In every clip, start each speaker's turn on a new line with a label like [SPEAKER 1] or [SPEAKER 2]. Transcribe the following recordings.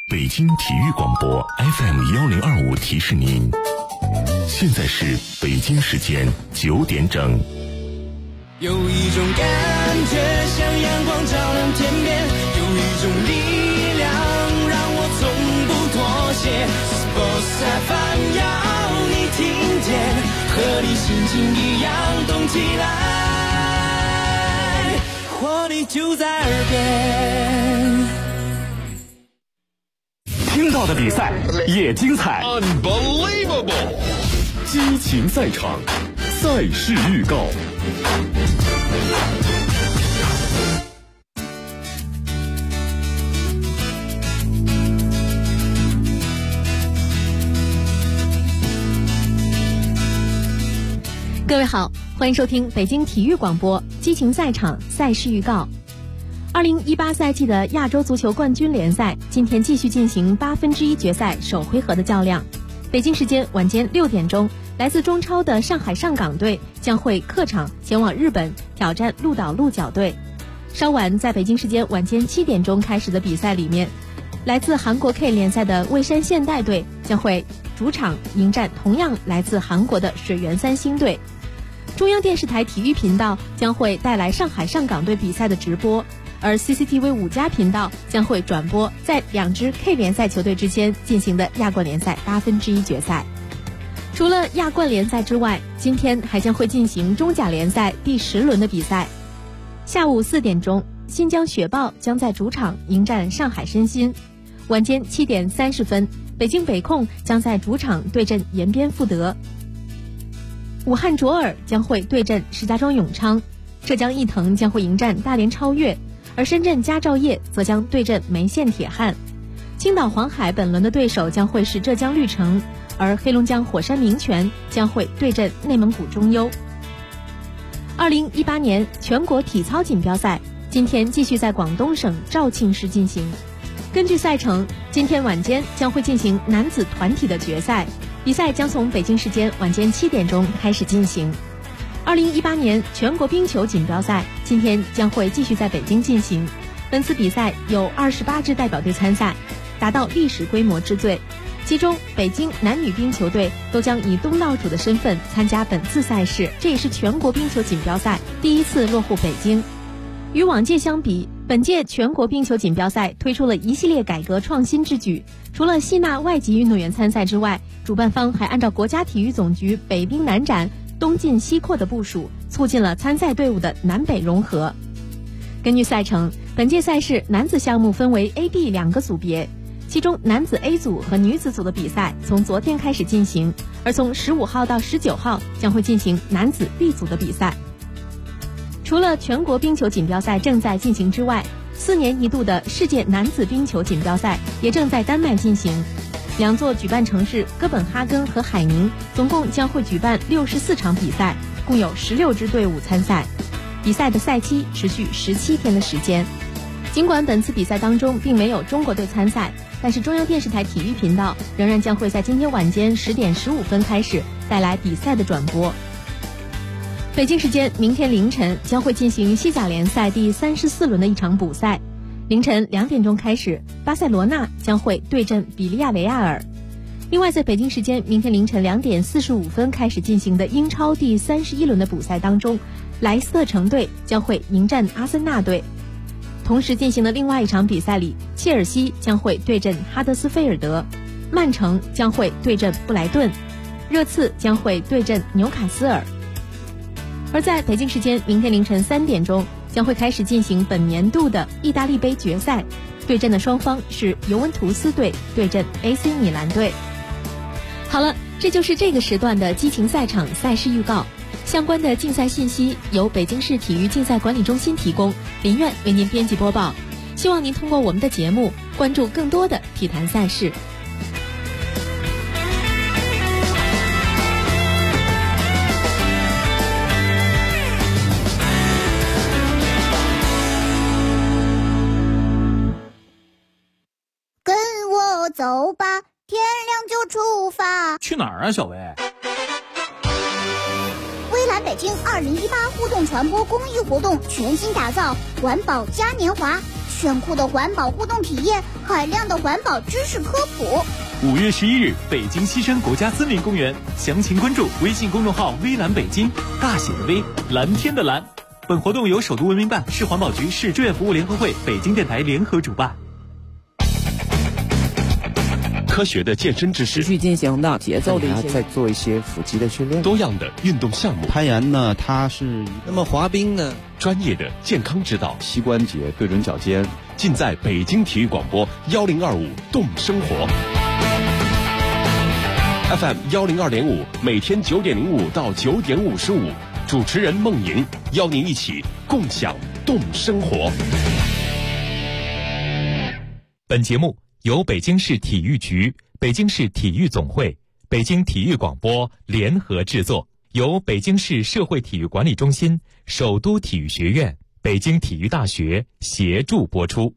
[SPEAKER 1] 北京体育广播 FM1025提示您，现在是北京时间9点整。
[SPEAKER 2] 有一种感觉像阳光照亮天边，有一种力量让我从不妥协。Sports FM 要你听见，和你心情一样动起来，活力就在耳边。
[SPEAKER 3] 听到的比赛也精彩
[SPEAKER 4] Unbelievable
[SPEAKER 3] 激情赛场，赛事预告。
[SPEAKER 5] 各位好，欢迎收听北京体育广播激情赛场赛事预告。2018赛季的亚洲足球冠军联赛今天继续进行1/8决赛首回合的较量。北京时间晚间6点钟，来自中超的上海上港队将会客场前往日本挑战鹿岛鹿角队。稍晚在北京时间晚间7点钟开始的比赛里面，来自韩国 K 联赛的蔚山现代队将会主场迎战同样来自韩国的水原三星队。中央电视台体育频道将会带来上海上港队比赛的直播，而 CCTV 5+频道将会转播在两支 K 联赛球队之间进行的亚冠联赛1/8决赛。除了亚冠联赛之外，今天还将会进行中甲联赛第10轮的比赛。下午4点钟，新疆雪豹将在主场迎战上海申鑫。晚间7点30分，北京北控将在主场对阵延边富德。武汉卓尔将会对阵石家庄永昌，浙江毅腾将会迎战大连超越，而深圳佳兆业则将对阵梅县铁汉。青岛黄海本轮的对手将会是浙江绿城，而黑龙江火山明泉将会对阵内蒙古中优。2018年全国体操锦标赛今天继续在广东省肇庆市进行。根据赛程，今天晚间将会进行男子团体的决赛，比赛将从北京时间晚间7点钟开始进行。2018年全国冰球锦标赛今天将会继续在北京进行，本次比赛有28支代表队参赛，达到历史规模之最。其中北京男女冰球队都将以东道主的身份参加本次赛事，这也是全国冰球锦标赛第一次落户北京。与往届相比，本届全国冰球锦标赛推出了一系列改革创新之举，除了吸纳外籍运动员参赛之外，主办方还按照国家体育总局北冰南展东进西扩的部署，促进了参赛队伍的南北融合。根据赛程，本届赛事男子项目分为 A、B 2个组别，其中男子 A 组和女子组的比赛从昨天开始进行，而从15号到19号将会进行男子 B 组的比赛。除了全国冰球锦标赛正在进行之外，4年一度的世界男子冰球锦标赛也正在丹麦进行。两座举办城市哥本哈根和海宁总共将会举办64场比赛，共有16支队伍参赛。比赛的赛期持续17天的时间。尽管本次比赛当中并没有中国队参赛，但是中央电视台体育频道仍然将会在今天晚间10点15分开始带来比赛的转播。北京时间明天凌晨将会进行西甲联赛第34轮的一场补赛，凌晨2点钟开始，巴塞罗那将会对阵比利亚雷亚尔。另外在北京时间明天凌晨2点45分开始进行的英超第31轮的补赛当中，莱斯特城队将会迎战阿森纳队。同时进行的另外一场比赛里，切尔西将会对阵哈德斯菲尔德，曼城将会对阵布莱顿，热刺将会对阵纽卡斯尔。而在北京时间明天凌晨3点钟将会开始进行本年度的意大利杯决赛，对阵的双方是尤文图斯队对阵 AC 米兰队。好了，这就是这个时段的激情赛场赛事预告。相关的竞赛信息由北京市体育竞赛管理中心提供，林苑为您编辑播报。希望您通过我们的节目关注更多的体坛赛事。
[SPEAKER 6] 跟我走吧，天亮就出发。
[SPEAKER 7] 去哪儿啊，小薇？
[SPEAKER 6] 微蓝北京2018互动传播公益活动全新打造，环保嘉年华， 炫酷的环保互动体验，海量的环保知识科普。
[SPEAKER 4] 5月11日，北京西山国家森林公园，详情关注微信公众号“微蓝北京”，大写的微，蓝天的蓝。本活动由首都文明办、市环保局、市志愿服务联合会、北京电台联合主办。
[SPEAKER 1] 科学的健身知识，
[SPEAKER 7] 持续进行的节奏的一些，
[SPEAKER 8] 再做一些腹肌的训练，
[SPEAKER 1] 多样的运动项目。
[SPEAKER 8] 攀岩呢，它是
[SPEAKER 9] 那么滑冰呢，
[SPEAKER 1] 专业的健康指导，
[SPEAKER 8] 膝关节、对准脚尖，
[SPEAKER 1] 尽在北京体育广播1025动生活 FM 102.5，每天9点05到9点55，主持人孟莹邀您一起共享动生活。
[SPEAKER 4] 本节目由北京市体育局、北京市体育总会、北京体育广播联合制作，由北京市社会体育管理中心、首都体育学院、北京体育大学协助播出。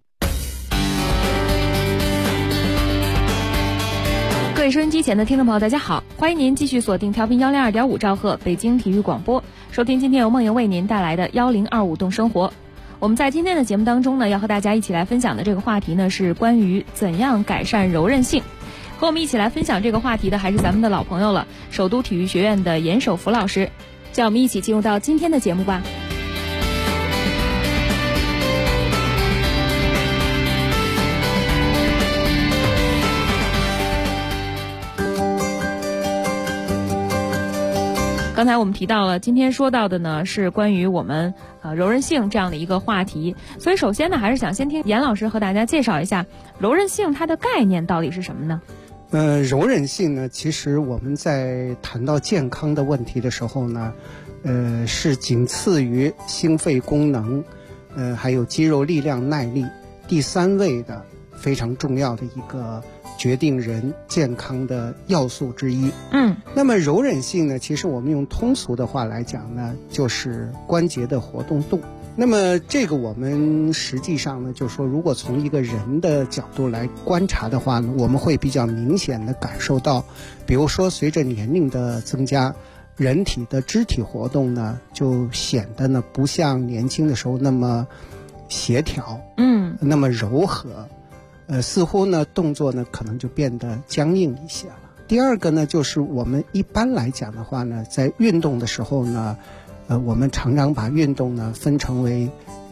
[SPEAKER 5] 各位收音机前的听众朋友，大家好，欢迎您继续锁定调频102.5兆赫北京体育广播，收听今天由梦莹为您带来的1025动生活。我们在今天的节目当中呢，要和大家一起来分享的这个话题呢，是关于怎样改善柔韧性。和我们一起来分享这个话题的还是咱们的老朋友了，首都体育学院的严守福老师。让我们一起进入到今天的节目吧。刚才我们提到了，今天说到的呢是关于我们柔韧性这样的一个话题，所以首先呢还是想先听严老师和大家介绍一下柔韧性它的概念到底是什么呢？
[SPEAKER 10] 柔韧性呢，其实我们在谈到健康的问题的时候呢，是仅次于心肺功能，还有肌肉力量耐力第3位的非常重要的一个决定人健康的要素之一。那么柔韧性呢，其实我们用通俗的话来讲呢，就是关节的活动度。那么这个我们实际上呢，就是说如果从一个人的角度来观察的话呢，我们会比较明显的感受到，比如说随着年龄的增加，人体的肢体活动呢就显得呢不像年轻的时候那么协调，那么柔和，似乎呢动作呢可能就变得僵硬一些了。第二个呢，就是我们一般来讲的话呢，在运动的时候呢，我们常常把运动呢分成为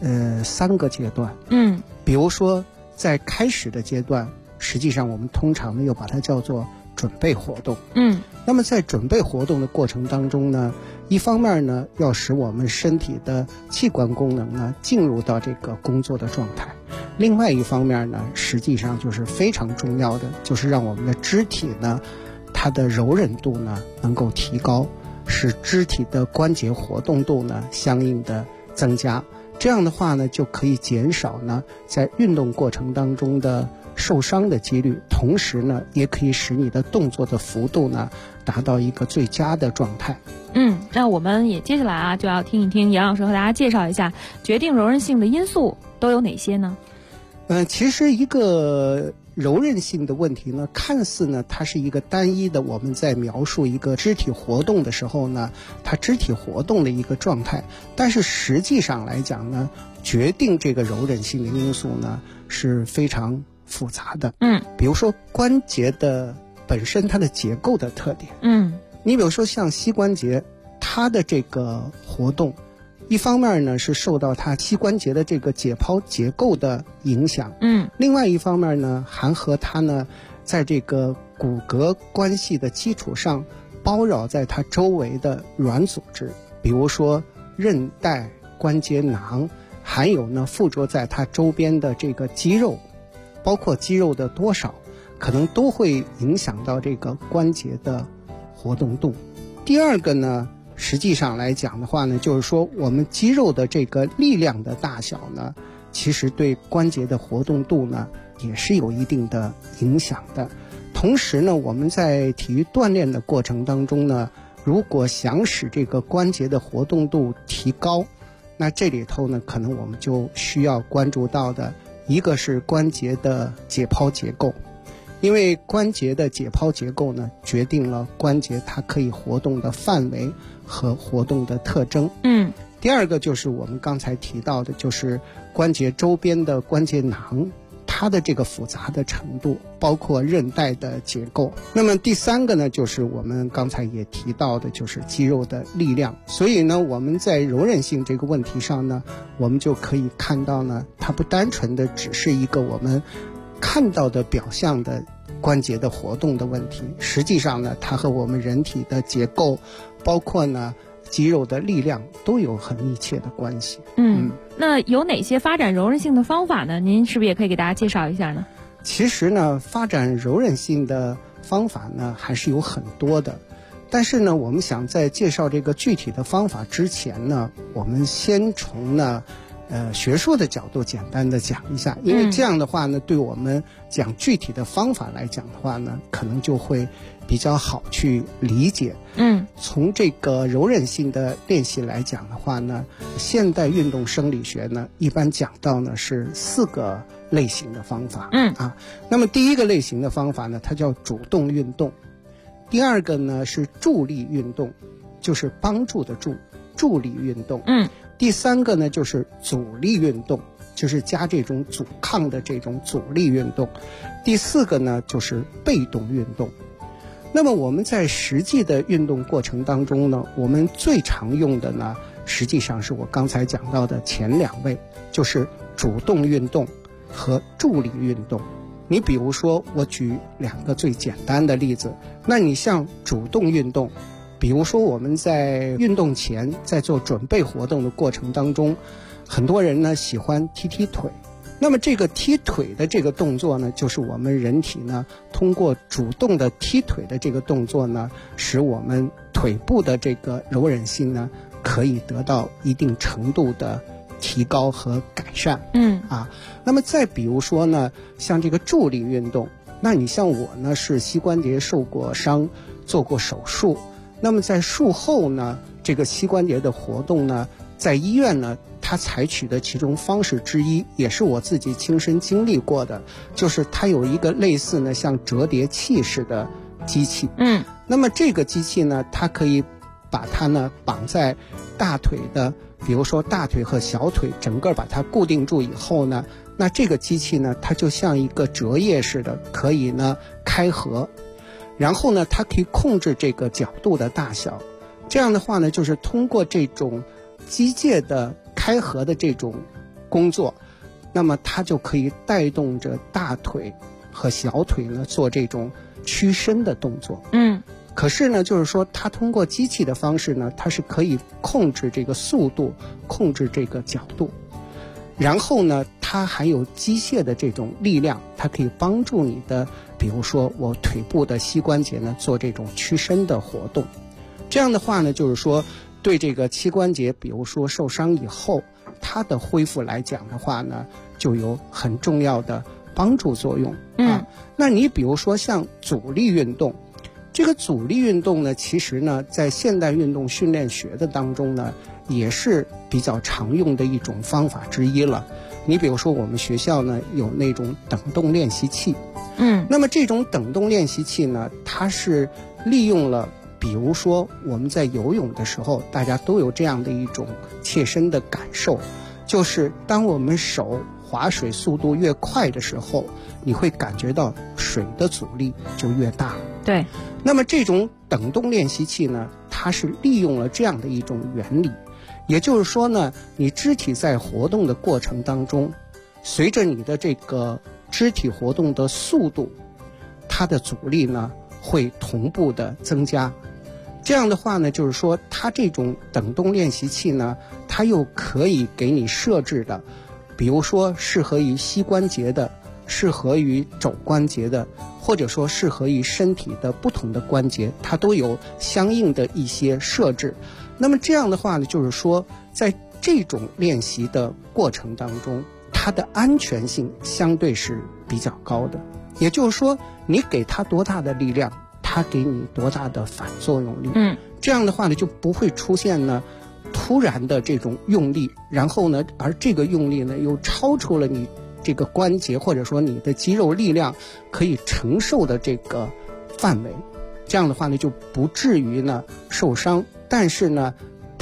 [SPEAKER 10] 3个阶段。比如说在开始的阶段，实际上我们通常呢又把它叫做准备活动。那么在准备活动的过程当中呢，一方面呢要使我们身体的器官功能呢进入到这个工作的状态，另外一方面呢，实际上就是非常重要的，就是让我们的肢体呢它的柔韧度呢能够提高，使肢体的关节活动度呢相应的增加，这样的话呢就可以减少呢在运动过程当中的受伤的几率，同时呢也可以使你的动作的幅度呢达到一个最佳的状态。
[SPEAKER 5] 那我们也接下来就要听一听严老师和大家介绍一下决定柔韧性的因素都有哪些呢？
[SPEAKER 10] 其实一个柔韧性的问题呢，看似呢它是一个单一的，我们在描述一个肢体活动的时候呢，它肢体活动的一个状态，但是实际上来讲呢，决定这个柔韧性的因素呢是非常复杂的。比如说关节的本身它的结构的特点。你比如说像膝关节，它的这个活动一方面呢是受到它膝关节的这个解剖结构的影响，另外一方面呢还和它呢在这个骨骼关系的基础上包绕在它周围的软组织，比如说韧带、关节囊，还有呢附着在它周边的这个肌肉，包括肌肉的多少，可能都会影响到这个关节的活动度。第二个呢，实际上来讲的话呢，就是说我们肌肉的这个力量的大小呢，其实对关节的活动度呢也是有一定的影响的。同时呢，我们在体育锻炼的过程当中呢，如果想使这个关节的活动度提高，那这里头呢可能我们就需要关注到的一个是关节的解剖结构，因为关节的解剖结构呢决定了关节它可以活动的范围和活动的特征。 第二个就是我们刚才提到的，就是关节周边的关节囊，它的这个复杂的程度，包括韧带的结构。那么第三个呢，就是我们刚才也提到的，就是肌肉的力量。所以呢，我们在柔韧性这个问题上呢，我们就可以看到呢，它不单纯的只是一个我们看到的表象的关节的活动的问题，实际上呢，它和我们人体的结构，包括呢肌肉的力量都有很密切的关系。
[SPEAKER 9] 那有哪些发展柔韧性的方法呢？您是不是也可以给大家介绍一下呢？
[SPEAKER 10] 其实呢，发展柔韧性的方法呢还是有很多的，但是呢，我们想在介绍这个具体的方法之前呢，我们先从呢学术的角度简单的讲一下，因为这样的话呢，对我们讲具体的方法来讲的话呢，可能就会比较好去理解。从这个柔韧性的练习来讲的话呢，现代运动生理学呢一般讲到呢是4个类型的方法。那么第一个类型的方法呢，它叫主动运动。第二个呢是助力运动，就是帮助的助力运动。第三个呢就是阻力运动，就是加这种阻抗的这种阻力运动。第四个呢就是被动运动。那么我们在实际的运动过程当中呢，我们最常用的呢，实际上是我刚才讲到的前2位，就是主动运动和助力运动。你比如说，我举2个最简单的例子，那你像主动运动，比如说我们在运动前，在做准备活动的过程当中，很多人呢喜欢踢踢腿。那么这个踢腿的这个动作呢，就是我们人体呢通过主动的踢腿的这个动作呢，使我们腿部的这个柔韧性呢可以得到一定程度的提高和改善。那么再比如说呢，像这个助力运动，那你像我呢是膝关节受过伤，做过手术，那么在术后呢，这个膝关节的活动呢，在医院呢，它采取的其中方式之一，也是我自己亲身经历过的，就是它有一个类似呢像折叠器似的机器。那么这个机器呢，它可以把它呢绑在大腿的，比如说大腿和小腿，整个把它固定住以后呢，那这个机器呢，它就像一个折页似的，可以呢开合，然后呢，它可以控制这个角度的大小。这样的话呢，就是通过这种机械的开合的这种工作，那么它就可以带动着大腿和小腿呢做这种屈伸的动作。可是呢，就是说它通过机器的方式呢，它是可以控制这个速度，控制这个角度，然后呢，它还有机械的这种力量，它可以帮助你的，比如说我腿部的膝关节呢做这种屈伸的活动。这样的话呢，就是说对这个膝关节，比如说受伤以后，它的恢复来讲的话呢，就有很重要的帮助作用。那你比如说像阻力运动，这个阻力运动呢，其实呢，在现代运动训练学的当中呢，也是比较常用的一种方法之一了。你比如说我们学校呢有那种等动练习器。那么这种等动练习器呢，它是利用了，比如说我们在游泳的时候，大家都有这样的一种切身的感受，就是当我们手划水速度越快的时候，你会感觉到水的阻力就越大。
[SPEAKER 9] 对。
[SPEAKER 10] 那么这种等动练习器呢，它是利用了这样的一种原理，也就是说呢，你肢体在活动的过程当中，随着你的这个肢体活动的速度，它的阻力呢会同步的增加。这样的话呢，就是说它这种等动练习器呢，它又可以给你设置的，比如说适合于膝关节的，适合于肘关节的，或者说适合于身体的不同的关节，它都有相应的一些设置。那么这样的话呢，就是说在这种练习的过程当中，它的安全性相对是比较高的。也就是说，你给它多大的力量，它给你多大的反作用力。这样的话呢，就不会出现呢突然的这种用力，然后呢，而这个用力呢又超出了你这个关节或者说你的肌肉力量可以承受的这个范围。这样的话呢，就不至于呢受伤，但是呢，它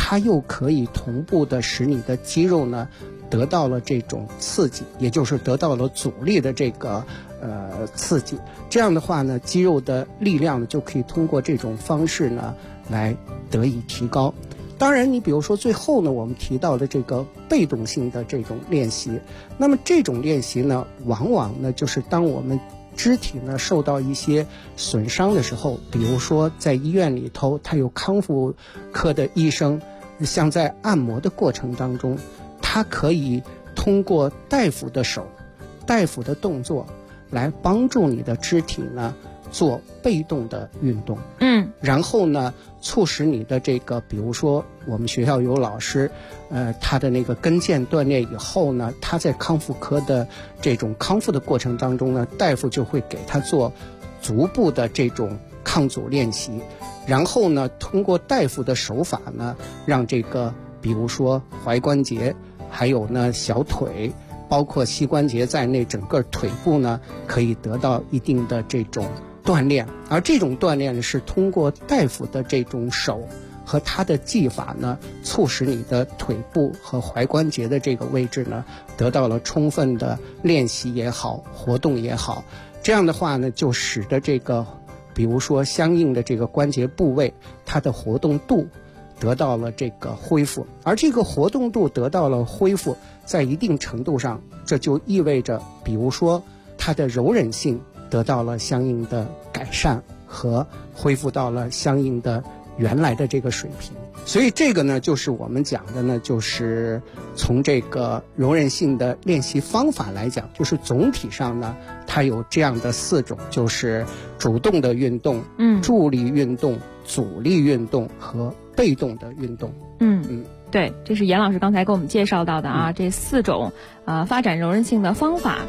[SPEAKER 10] 它又可以同步的使你的肌肉呢得到了这种刺激，也就是得到了阻力的这个刺激。这样的话呢，肌肉的力量呢就可以通过这种方式呢来得以提高。当然你比如说最后呢我们提到的这个被动性的这种练习，那么这种练习呢往往呢就是当我们肢体呢受到一些损伤的时候，比如说在医院里头他有康复科的医生，像在按摩的过程当中，他可以通过大夫的手、大夫的动作来帮助你的肢体呢做被动的运动，然后呢促使你的这个，比如说我们学校有老师，他的那个跟腱断裂以后呢，他在康复科的这种康复的过程当中呢，大夫就会给他做足部的这种抗阻练习，然后呢通过大夫的手法呢，让这个比如说踝关节还有呢小腿包括膝关节在内整个腿部呢可以得到一定的这种锻炼，而这种锻炼是通过大夫的这种手和他的技法呢，促使你的腿部和踝关节的这个位置呢得到了充分的练习也好，活动也好，这样的话呢就使得这个比如说相应的这个关节部位它的活动度得到了这个恢复，而这个活动度得到了恢复，在一定程度上这就意味着比如说它的柔韧性得到了相应的改善和恢复到了相应的原来的这个水平。所以这个呢就是我们讲的呢，就是从这个柔韧性的练习方法来讲，就是总体上呢它有这样的4种，就是主动的运动、助力运动、阻力运动和被动的运动。
[SPEAKER 9] 对，这是严老师刚才给我们介绍到的啊，这4种发展柔韧性的方法。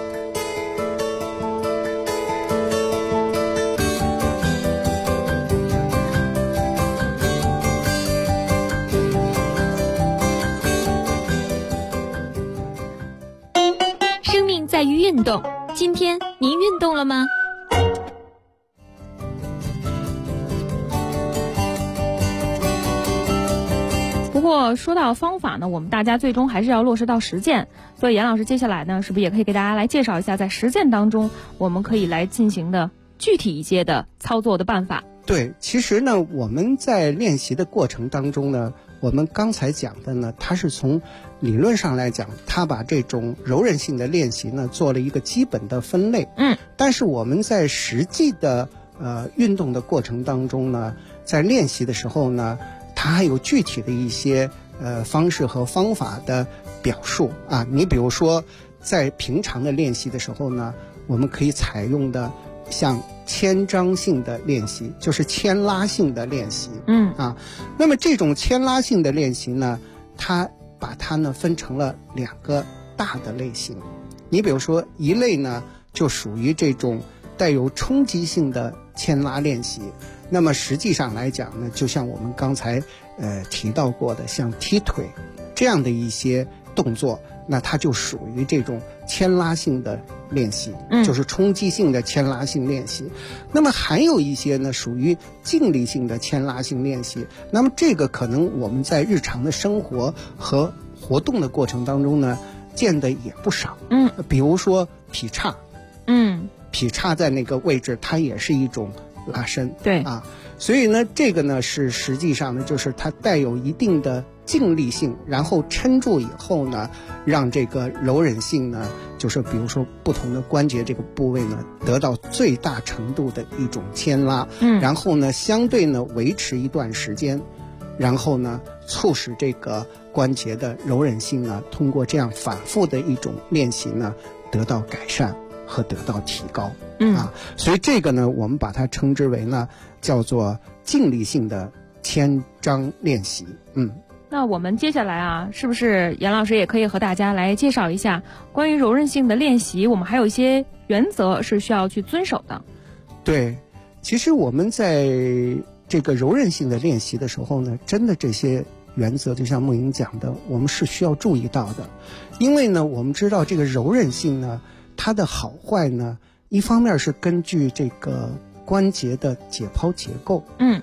[SPEAKER 11] 生命在于运动，今天您运动了吗？
[SPEAKER 9] 不过说到方法呢，我们大家最终还是要落实到实践，所以严老师接下来呢，是不是也可以给大家来介绍一下在实践当中我们可以来进行的具体一些的操作的办法？
[SPEAKER 10] 对，其实呢我们在练习的过程当中呢，我们刚才讲的呢，它是从理论上来讲，它把这种柔韧性的练习呢做了一个基本的分类。但是我们在实际的运动的过程当中呢，在练习的时候呢，它还有具体的一些方式和方法的表述啊。你比如说在平常的练习的时候呢，我们可以采用的像牵张性的练习，就是牵拉性的练习。那么这种牵拉性的练习呢，它把它呢分成了2个大的类型。你比如说一类呢就属于这种带有冲击性的牵拉练习，那么实际上来讲呢，就像我们刚才提到过的像踢腿这样的一些动作，那它就属于这种牵拉性的练习，就是冲击性的牵拉性练习。那么还有一些呢属于静力性的牵拉性练习，那么这个可能我们在日常的生活和活动的过程当中呢见的也不少。比如说劈叉，劈叉在那个位置它也是一种拉伸。
[SPEAKER 9] 对
[SPEAKER 10] 所以呢这个呢是实际上呢就是它带有一定的静力性，然后撑住以后呢，让这个柔韧性呢，就是比如说不同的关节这个部位呢得到最大程度的一种牵拉，然后呢相对呢维持一段时间，然后呢促使这个关节的柔韧性呢通过这样反复的一种练习呢得到改善和得到提高。所以这个呢我们把它称之为呢叫做静力性的牵张练习。
[SPEAKER 9] 那我们接下来啊，是不是严老师也可以和大家来介绍一下关于柔韧性的练习，我们还有一些原则是需要去遵守的？
[SPEAKER 10] 对，其实我们在这个柔韧性的练习的时候呢，真的这些原则就像梦莹讲的，我们是需要注意到的。因为呢我们知道这个柔韧性呢它的好坏呢，一方面是根据这个关节的解剖结构，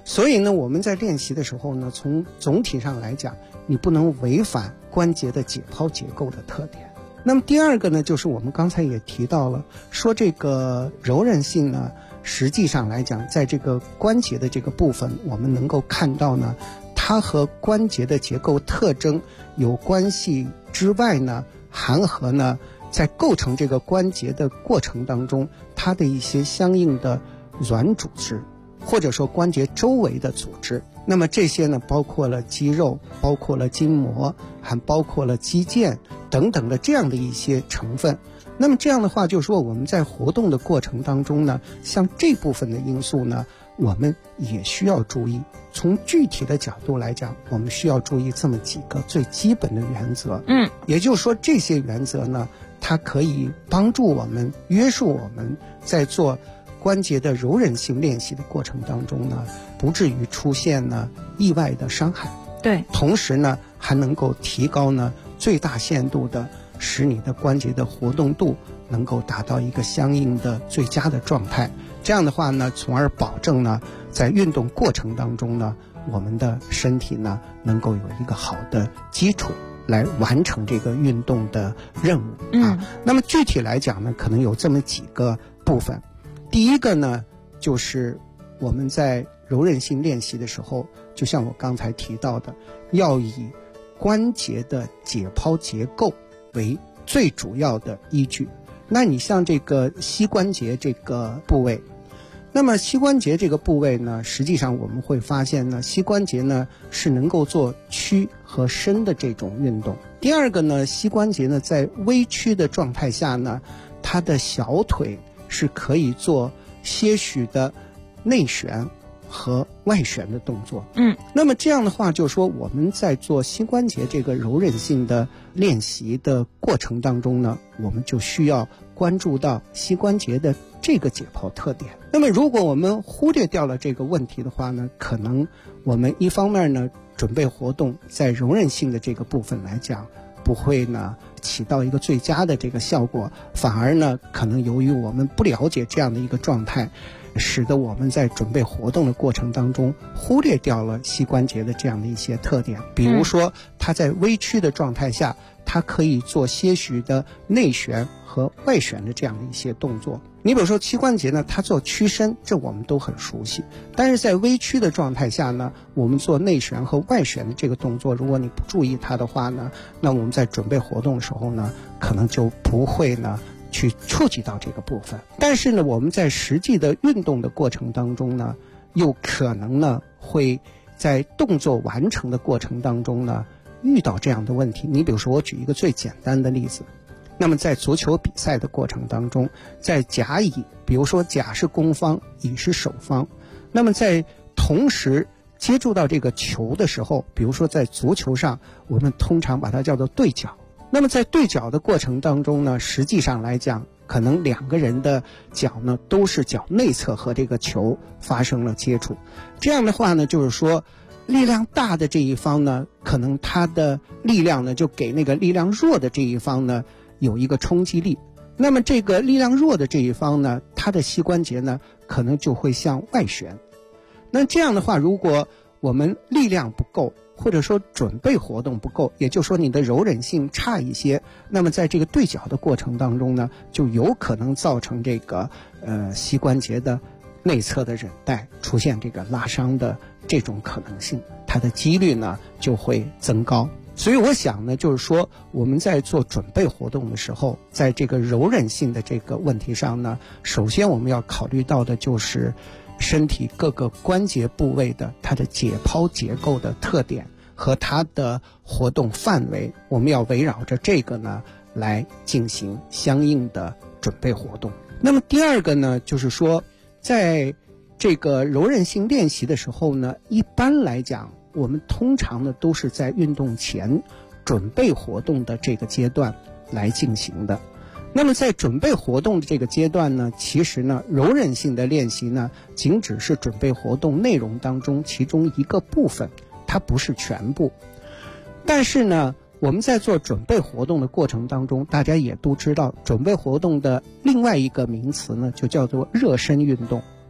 [SPEAKER 10] 所以呢，我们在练习的时候呢，从总体上来讲，你不能违反关节的解剖结构的特点。那么第二个呢，就是我们刚才也提到了，说这个柔韧性呢，实际上来讲，在这个关节的这个部分，我们能够看到呢，它和关节的结构特征有关系之外呢，还和呢，在构成这个关节的过程当中，它的一些相应的软组织，或者说关节周围的组织。那么这些呢，包括了肌肉，包括了筋膜，还包括了肌腱等等的这样的一些成分。那么这样的话，就是说我们在活动的过程当中呢，像这部分的因素呢，我们也需要注意。从具体的角度来讲，我们需要注意这么几个最基本的原则。也就是说，这些原则呢，它可以帮助我们约束我们在做关节的柔韧性练习的过程当中呢，不至于出现呢意外的伤害。
[SPEAKER 9] 对，
[SPEAKER 10] 同时呢，还能够提高呢最大限度的使你的关节的活动度能够达到一个相应的最佳的状态。这样的话呢，从而保证呢，在运动过程当中呢，我们的身体呢能够有一个好的基础来完成这个运动的任务那么具体来讲呢，可能有这么几个部分。第一个呢，就是我们在柔韧性练习的时候，就像我刚才提到的，要以关节的解剖结构为最主要的依据。那你像这个膝关节这个部位，那么膝关节这个部位呢，实际上我们会发现呢，膝关节呢是能够做屈和伸的这种运动。第二个呢，膝关节呢在微屈的状态下呢，它的小腿是可以做些许的内旋和外旋的动作。那么这样的话，就是说我们在做膝关节这个柔韧性的练习的过程当中呢，我们就需要关注到膝关节的这个解剖特点。那么如果我们忽略掉了这个问题的话呢，可能我们一方面呢，准备活动在柔韧性的这个部分来讲，不会呢起到一个最佳的这个效果，反而呢可能由于我们不了解这样的一个状态，使得我们在准备活动的过程当中忽略掉了膝关节的这样的一些特点。比如说它在微屈的状态下，它可以做些许的内旋和外旋的这样的一些动作。你比如说膝关节呢，它做屈伸，这我们都很熟悉，但是在微屈的状态下呢，我们做内旋和外旋的这个动作，如果你不注意它的话呢，那我们在准备活动的时候呢，可能就不会呢去触及到这个部分。但是呢，我们在实际的运动的过程当中呢，又可能呢会在动作完成的过程当中呢遇到这样的问题。你比如说，我举一个最简单的例子，那么在足球比赛的过程当中，在甲乙，比如说甲是攻方，乙是守方，那么在同时接触到这个球的时候，比如说在足球上，我们通常把它叫做对角。那么在对角的过程当中呢，实际上来讲，可能两个人的脚呢都是脚内侧和这个球发生了接触。这样的话呢，就是说力量大的这一方呢，可能他的力量呢就给那个力量弱的这一方呢有一个冲击力。那么这个力量弱的这一方呢，他的膝关节呢可能就会向外旋。那这样的话，如果我们力量不够，或者说准备活动不够，也就是说你的柔韧性差一些，那么在这个对角的过程当中呢，就有可能造成这个膝关节的内侧的韧带出现这个拉伤的这种可能性，它的几率呢就会增高。所以我想呢，就是说我们在做准备活动的时候，在这个柔韧性的这个问题上呢，首先我们要考虑到的就是身体各个关节部位的它的解剖结构的特点和它的活动范围，我们要围绕着这个呢来进行相应的准备活动。那么第二个呢，就是说在这个柔韧性练习的时候呢，一般来讲我们通常呢都是在运动前准备活动的这个阶段来进行的。那么在准备活动的这个阶段呢，其实呢柔韧性的练习呢仅只是准备活动内容当中其中一个部分，它不是全部。但是呢我们在做准备活动的过程当中，大家也都知道准备活动的另外一个名词呢就叫做热身运动。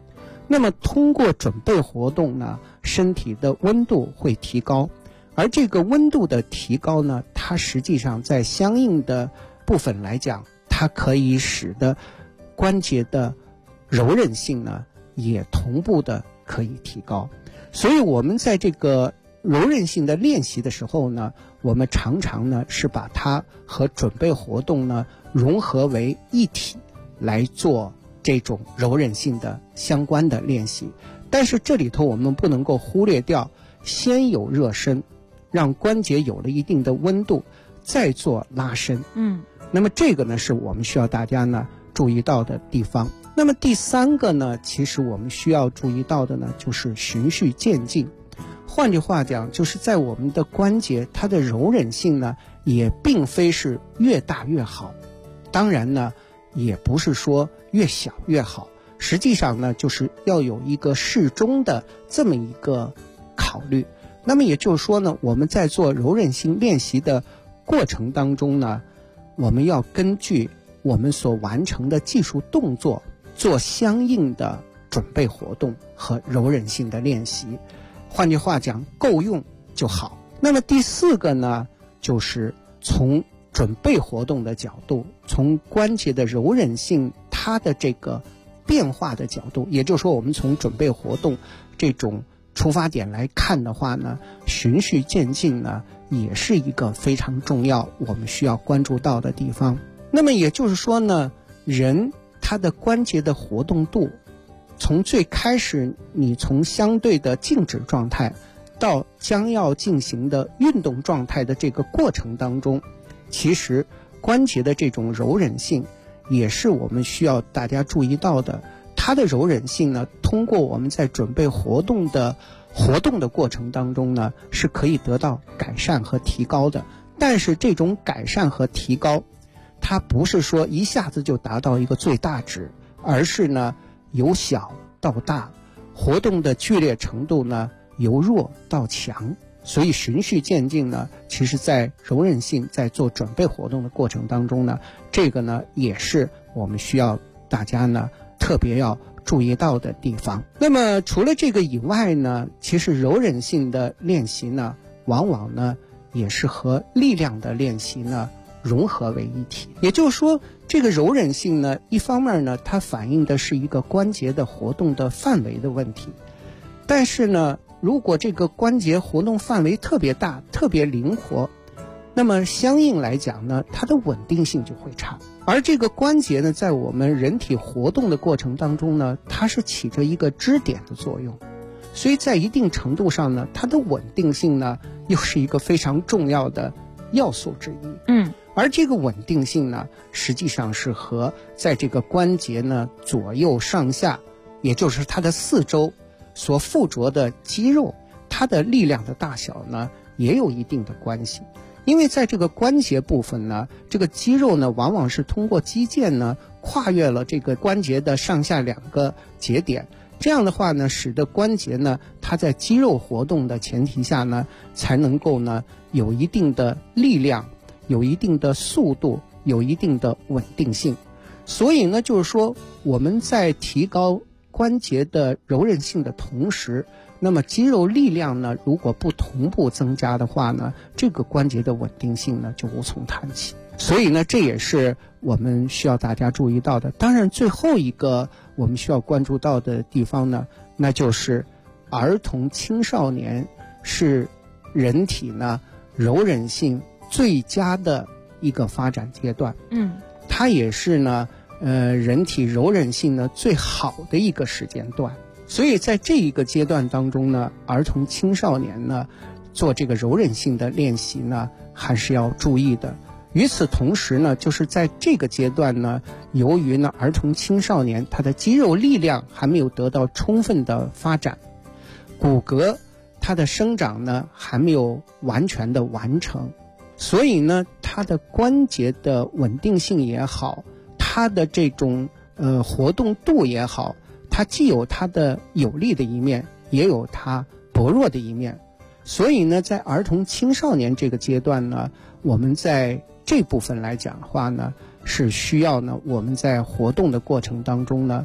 [SPEAKER 10] 那么通过准备活动呢，身体的温度会提高，而这个温度的提高呢，它实际上在相应的部分来讲，它可以使得关节的柔韧性呢也同步的可以提高。所以我们在这个柔韧性的练习的时候呢，我们常常呢是把它和准备活动呢融合为一体来做这种柔韧性的相关的练习。但是这里头我们不能够忽略掉，先有热身，让关节有了一定的温度，再做拉伸。那么这个呢是我们需要大家呢注意到的地方。那么第三个呢，其实我们需要注意到的呢就是循序渐进。换句话讲，就是在我们的关节，它的柔韧性呢也并非是越大越好，当然呢也不是说越小越好，实际上呢就是要有一个适中的这么一个考虑。那么也就是说呢，我们在做柔韧性练习的过程当中呢，我们要根据我们所完成的技术动作做相应的准备活动和柔韧性的练习。换句话讲，够用就好。那么第四个呢，就是从准备活动的角度，从关节的柔韧性它的这个变化的角度，也就是说我们从准备活动这种出发点来看的话呢，循序渐进呢也是一个非常重要我们需要关注到的地方。那么也就是说呢，人他的关节的活动度，从最开始你从相对的静止状态到将要进行的运动状态的这个过程当中，其实关节的这种柔韧性也是我们需要大家注意到的。它的柔韧性呢，通过我们在准备活动的过程当中呢，是可以得到改善和提高的。但是这种改善和提高，它不是说一下子就达到一个最大值，而是呢由小到大，活动的剧烈程度呢由弱到强。所以循序渐进呢，其实在柔韧性在做准备活动的过程当中呢，这个呢也是我们需要大家呢特别要注意到的地方。那么除了这个以外呢，其实柔韧性的练习呢，往往呢也是和力量的练习呢融合为一体。也就是说，这个柔韧性呢，一方面呢它反映的是一个关节的活动的范围的问题，但是呢如果这个关节活动范围特别大特别灵活，那么相应来讲呢，它的稳定性就会差。而这个关节呢，在我们人体活动的过程当中呢，它是起着一个支点的作用，所以在一定程度上呢，它的稳定性呢又是一个非常重要的要素之一。而这个稳定性呢，实际上是和在这个关节呢左右上下，也就是它的四周所附着的肌肉，它的力量的大小呢也有一定的关系。因为在这个关节部分呢，这个肌肉呢往往是通过肌腱呢跨越了这个关节的上下两个节点，这样的话呢，使得关节呢它在肌肉活动的前提下呢，才能够呢有一定的力量，有一定的速度，有一定的稳定性。所以呢，就是说我们在提高关节的柔韧性的同时，那么肌肉力量呢如果不同步增加的话呢，这个关节的稳定性呢就无从谈起。所以呢，这也是我们需要大家注意到的。当然最后一个我们需要关注到的地方呢，那就是儿童青少年是人体呢柔韧性最佳的一个发展阶段。它也是呢人体柔韧性呢最好的一个时间段。所以在这一个阶段当中呢，儿童青少年呢做这个柔韧性的练习呢还是要注意的。与此同时呢，就是在这个阶段呢，由于呢儿童青少年他的肌肉力量还没有得到充分的发展，骨骼它的生长呢还没有完全的完成，所以呢它的关节的稳定性也好，它的这种活动度也好，它既有它的有利的一面，也有它薄弱的一面。所以呢，在儿童青少年这个阶段呢，我们在这部分来讲的话呢，是需要呢我们在活动的过程当中呢，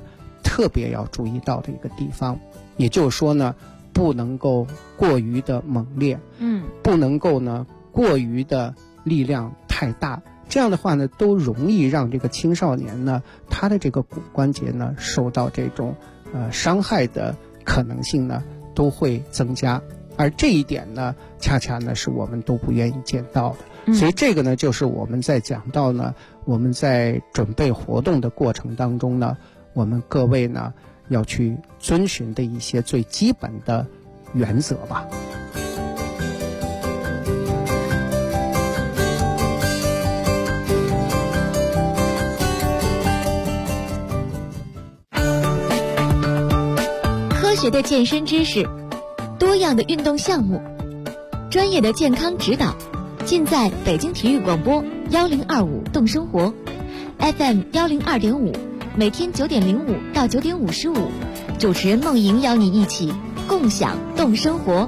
[SPEAKER 10] 特别要注意到的一个地方。也就是说呢，不能够过于的猛烈，不能够呢过于的力量太大，这样的话呢，都容易让这个青少年呢，他的这个骨关节呢受到这种伤害的可能性呢都会增加，而这一点呢，恰恰呢是我们都不愿意见到的。所以这个呢，就是我们在讲到呢，我们在准备活动的过程当中呢，我们各位呢要去遵循的一些最基本的原则吧。
[SPEAKER 11] 科学的健身知识，多样的运动项目，专业的健康指导，尽在北京体育广播1025动生活 FM 102.5，每天9:05到9:55，主持人梦莹邀你一起共享动生活。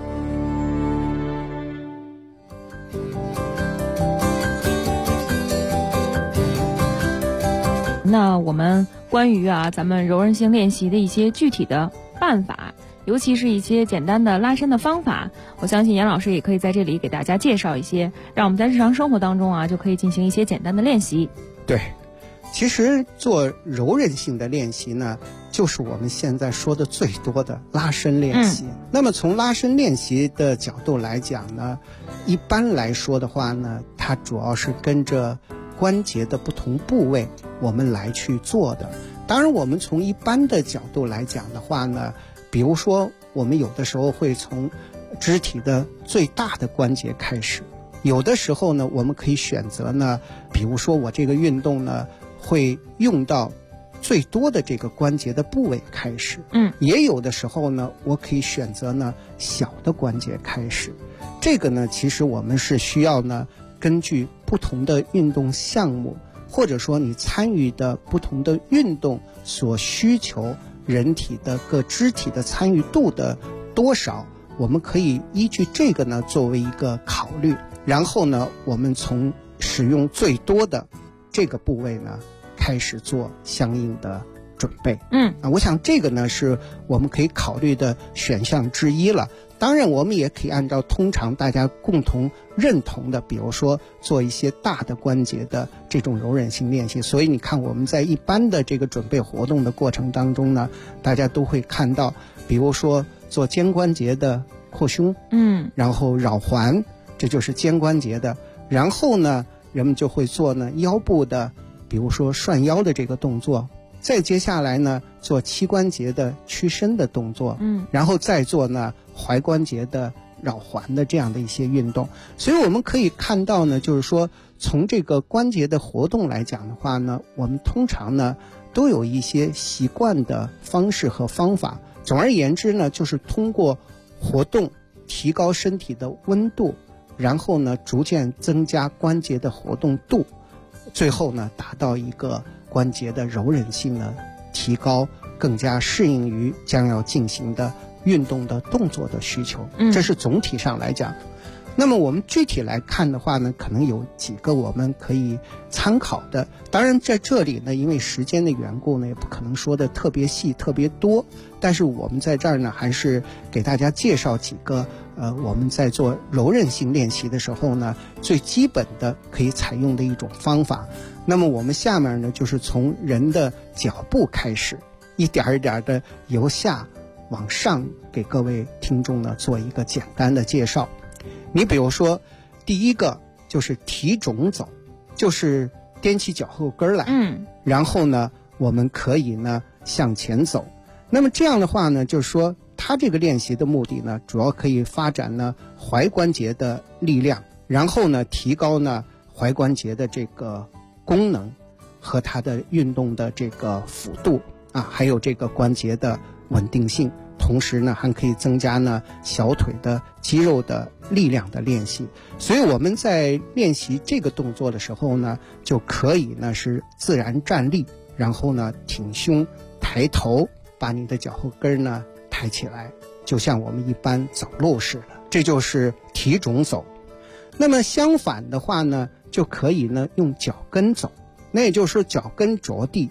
[SPEAKER 9] 那我们关于咱们柔韧性练习的一些具体的办法，尤其是一些简单的拉伸的方法，我相信严老师也可以在这里给大家介绍一些，让我们在日常生活当中就可以进行一些简单的练习。
[SPEAKER 10] 对，其实做柔韧性的练习呢，就是我们现在说的最多的拉伸练习。那么从拉伸练习的角度来讲呢，一般来说的话呢，它主要是跟着关节的不同部位我们来去做的。当然我们从一般的角度来讲的话呢，比如说我们有的时候会从肢体的最大的关节开始，有的时候呢我们可以选择呢，比如说我这个运动呢会用到最多的这个关节的部位开始，也有的时候呢我可以选择呢小的关节开始。这个呢其实我们是需要呢根据不同的运动项目，或者说你参与的不同的运动所需求人体的各肢体的参与度的多少，我们可以依据这个呢作为一个考虑，然后呢我们从使用最多的这个部位呢开始做相应的准备。我想这个呢是我们可以考虑的选项之一了。当然我们也可以按照通常大家共同认同的，比如说做一些大的关节的这种柔韧性练习。所以你看我们在一般的这个准备活动的过程当中呢，大家都会看到，比如说做肩关节的扩胸，然后绕环，这就是肩关节的。然后呢人们就会做呢腰部的，比如说涮腰的这个动作，再接下来呢做膝关节的屈伸的动作，然后再做呢踝关节的绕环的这样的一些运动。所以我们可以看到呢，就是说从这个关节的活动来讲的话呢，我们通常呢都有一些习惯的方式和方法。总而言之呢，就是通过活动提高身体的温度，然后呢逐渐增加关节的活动度，最后呢达到一个关节的柔韧性呢提高，更加适应于将要进行的运动的动作的需求。这是总体上来讲。那么我们具体来看的话呢，可能有几个我们可以参考的。当然在这里呢，因为时间的缘故呢，也不可能说的特别细特别多，但是我们在这儿呢还是给大家介绍几个我们在做柔韧性练习的时候呢最基本的可以采用的一种方法。那么我们下面呢就是从人的脚部开始，一点一点的由下往上给各位听众呢做一个简单的介绍。你比如说第一个就是提踵走，就是踮起脚后跟来，然后呢我们可以呢向前走。那么这样的话呢，就是说它这个练习的目的呢，主要可以发展呢踝关节的力量，然后呢提高呢踝关节的这个功能和它的运动的这个幅度还有这个关节的稳定性。同时呢还可以增加呢小腿的肌肉的力量的练习。所以我们在练习这个动作的时候呢，就可以呢是自然站立，然后呢挺胸抬头，把你的脚后跟呢抬起来，就像我们一般走路似的，这就是提踵走。那么相反的话呢，就可以呢用脚跟走，那也就是说脚跟着地，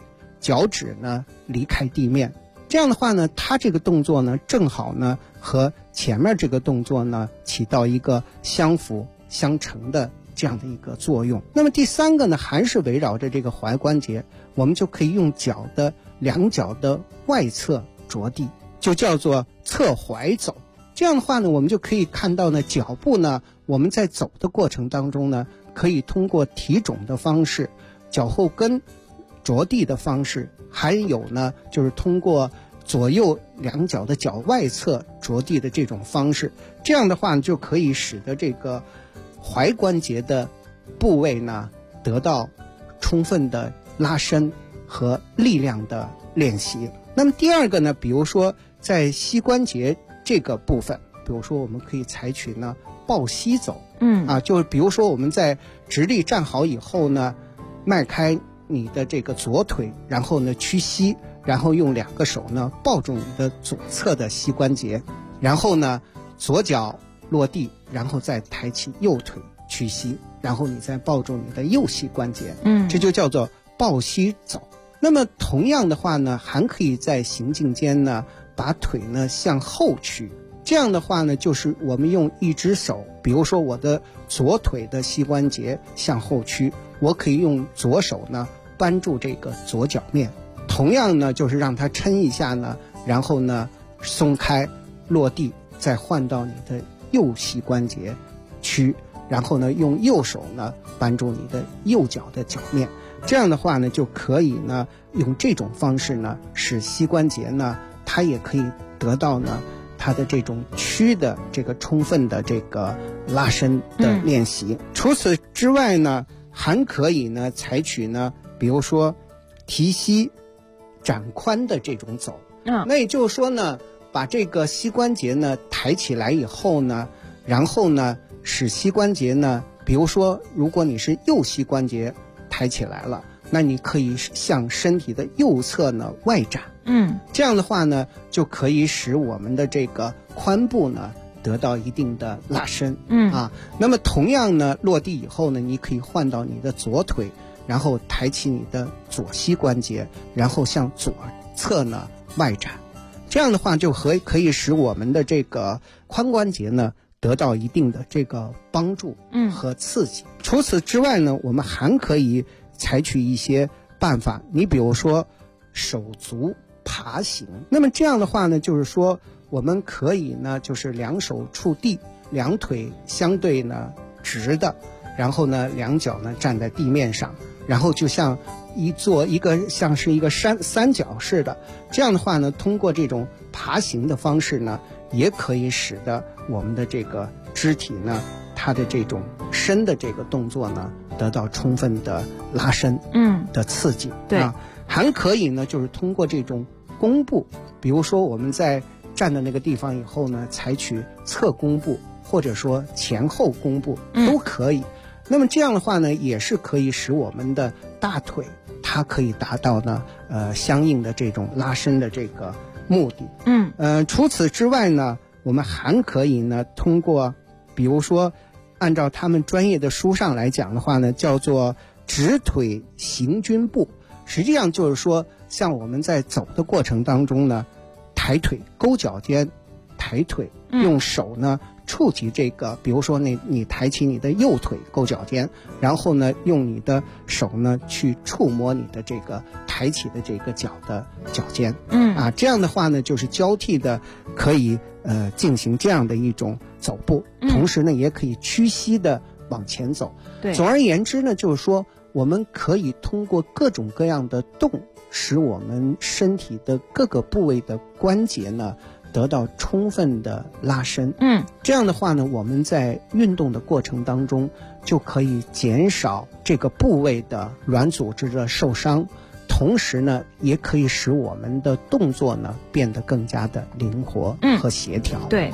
[SPEAKER 10] 脚趾呢离开地面。这样的话呢，它这个动作呢正好呢和前面这个动作呢起到一个相辅相成的这样的一个作用。那么第三个呢，还是围绕着这个踝关节，我们就可以用脚的两脚的外侧着地，就叫做侧踝走。这样的话呢，我们就可以看到呢，脚步呢我们在走的过程当中呢，可以通过提踵的方式，脚后跟着地的方式，还有呢就是通过左右两脚的脚外侧着地的这种方式。这样的话呢，就可以使得这个踝关节的部位呢得到充分的拉伸和力量的练习。那么第二个呢，比如说在膝关节这个部分，比如说我们可以采取呢抱膝走，就是比如说我们在直立站好以后呢，迈开你的这个左腿，然后呢屈膝，然后用两个手呢抱住你的左侧的膝关节，然后呢左脚落地，然后再抬起右腿屈膝，然后你再抱住你的右膝关节，这就叫做抱膝走。那么同样的话呢，还可以在行进间呢把腿呢向后屈。这样的话呢，就是我们用一只手，比如说我的左腿的膝关节向后屈，我可以用左手呢扳住这个左脚面，同样呢就是让它抻一下呢，然后呢松开落地，再换到你的右膝关节屈，然后呢用右手呢扳住你的右脚的脚面。这样的话呢，就可以呢用这种方式呢，使膝关节呢它也可以得到呢它的这种屈的这个充分的这个拉伸的练习。除此之外呢，还可以呢采取呢，比如说提膝展髋的这种走。那也就是说呢，把这个膝关节呢抬起来以后呢，然后呢使膝关节呢，比如说如果你是右膝关节抬起来了，那你可以向身体的右侧呢外展，这样的话呢就可以使我们的这个髋部呢得到一定的拉伸，那么同样呢落地以后呢，你可以换到你的左腿，然后抬起你的左膝关节，然后向左侧呢外展。这样的话就可以使我们的这个髋关节呢得到一定的这个帮助和刺激。除此之外呢，我们还可以采取一些办法，你比如说手足爬行。那么这样的话呢，就是说我们可以呢就是两手触地，两腿相对呢直的，然后呢两脚呢站在地面上，然后就像做一个像是一个三角似的。这样的话呢，通过这种爬行的方式呢，也可以使得我们的这个肢体呢，它的这种伸的这个动作呢得到充分的拉伸的刺激。对，还可以呢就是通过这种弓步，比如说我们在站的那个地方以后呢，采取侧弓步或者说前后弓步都可以。那么这样的话呢，也是可以使我们的大腿它可以达到呢相应的这种拉伸的这个目的。除此之外呢，我们还可以呢通过比如说按照他们专业的书上来讲的话呢，叫做直腿行军步。实际上就是说，像我们在走的过程当中呢，抬腿勾脚尖，抬腿用手呢触及这个，比如说你抬起你的右腿勾脚尖，然后呢用你的手呢去触摸你的这个抬起的这个脚的脚尖。这样的话呢就是交替的可以进行这样的一种走步，同时呢也可以屈膝的往前走。总而言之呢，就是说我们可以通过各种各样的动，使我们身体的各个部位的关节呢得到充分的拉伸。这样的话呢，我们在运动的过程当中就可以减少这个部位的软组织的受伤，同时呢也可以使我们的动作呢变得更加的灵活和协调。
[SPEAKER 9] 对。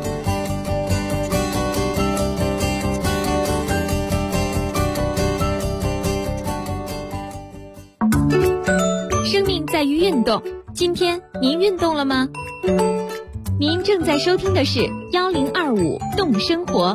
[SPEAKER 11] 生命在于运动，今天您运动了吗？您正在收听的是1025动生活。